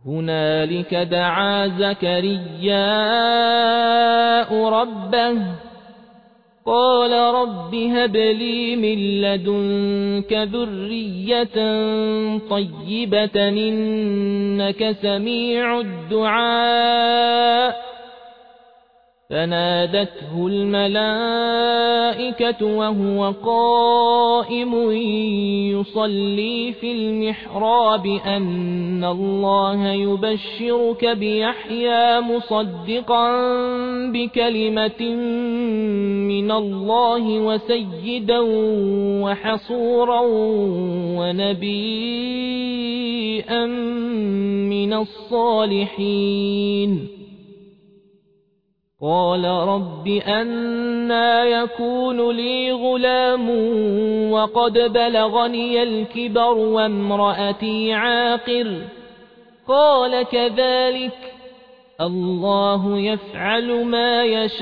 هنالك دعا زكرياء ربه قال رب هب لي من لدنك ذرية طيبة إنك سميع الدعاء فنادته الملائكة وهو قائم يصلي في المحراب أن الله يبشرك بيحيى مصدقا بكلمة من الله وسيدا وحصورا ونبيا من الصالحين قال رب أنى يكون لي غلام وقد بلغني الكبر وامرأتي عاقر قال كذلك الله يفعل ما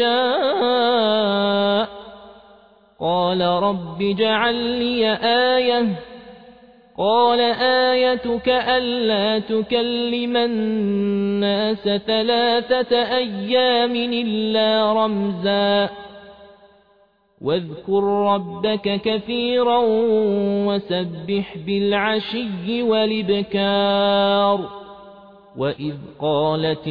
يشاء قال رب اجعل لي آية قال آيتك ألا تكلم الناس 3 أيام إلا رمزا واذكر ربك كثيرا وسبح بالعشي والإبكار وإذ قالت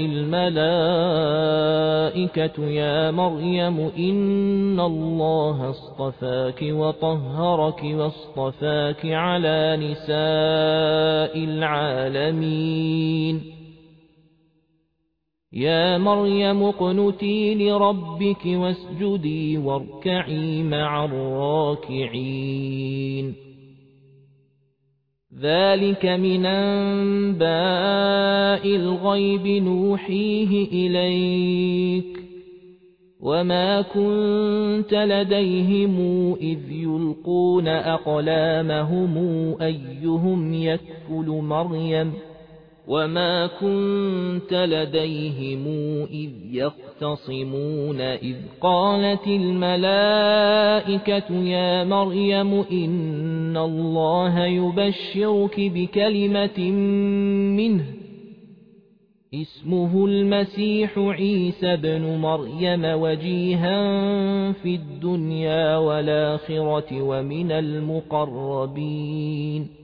الملائكة يا مريم إن الله اصطفاك وطهرك واصطفاك على نساء العالمين يا مريم اقنتي لربك واسجدي واركعي مع الراكعين ذلك من أنباء الغيب نوحيه إليك وما كنت لديهم إذ يلقون أقلامهم أيهم يكفل مريم وما كنت لديهم إذ يختصمون إذ قالت الملائكة يا مريم إن الله يبشرك بكلمة منه اسمه المسيح عيسى بن مريم وجيها في الدنيا والآخرة ومن المقربين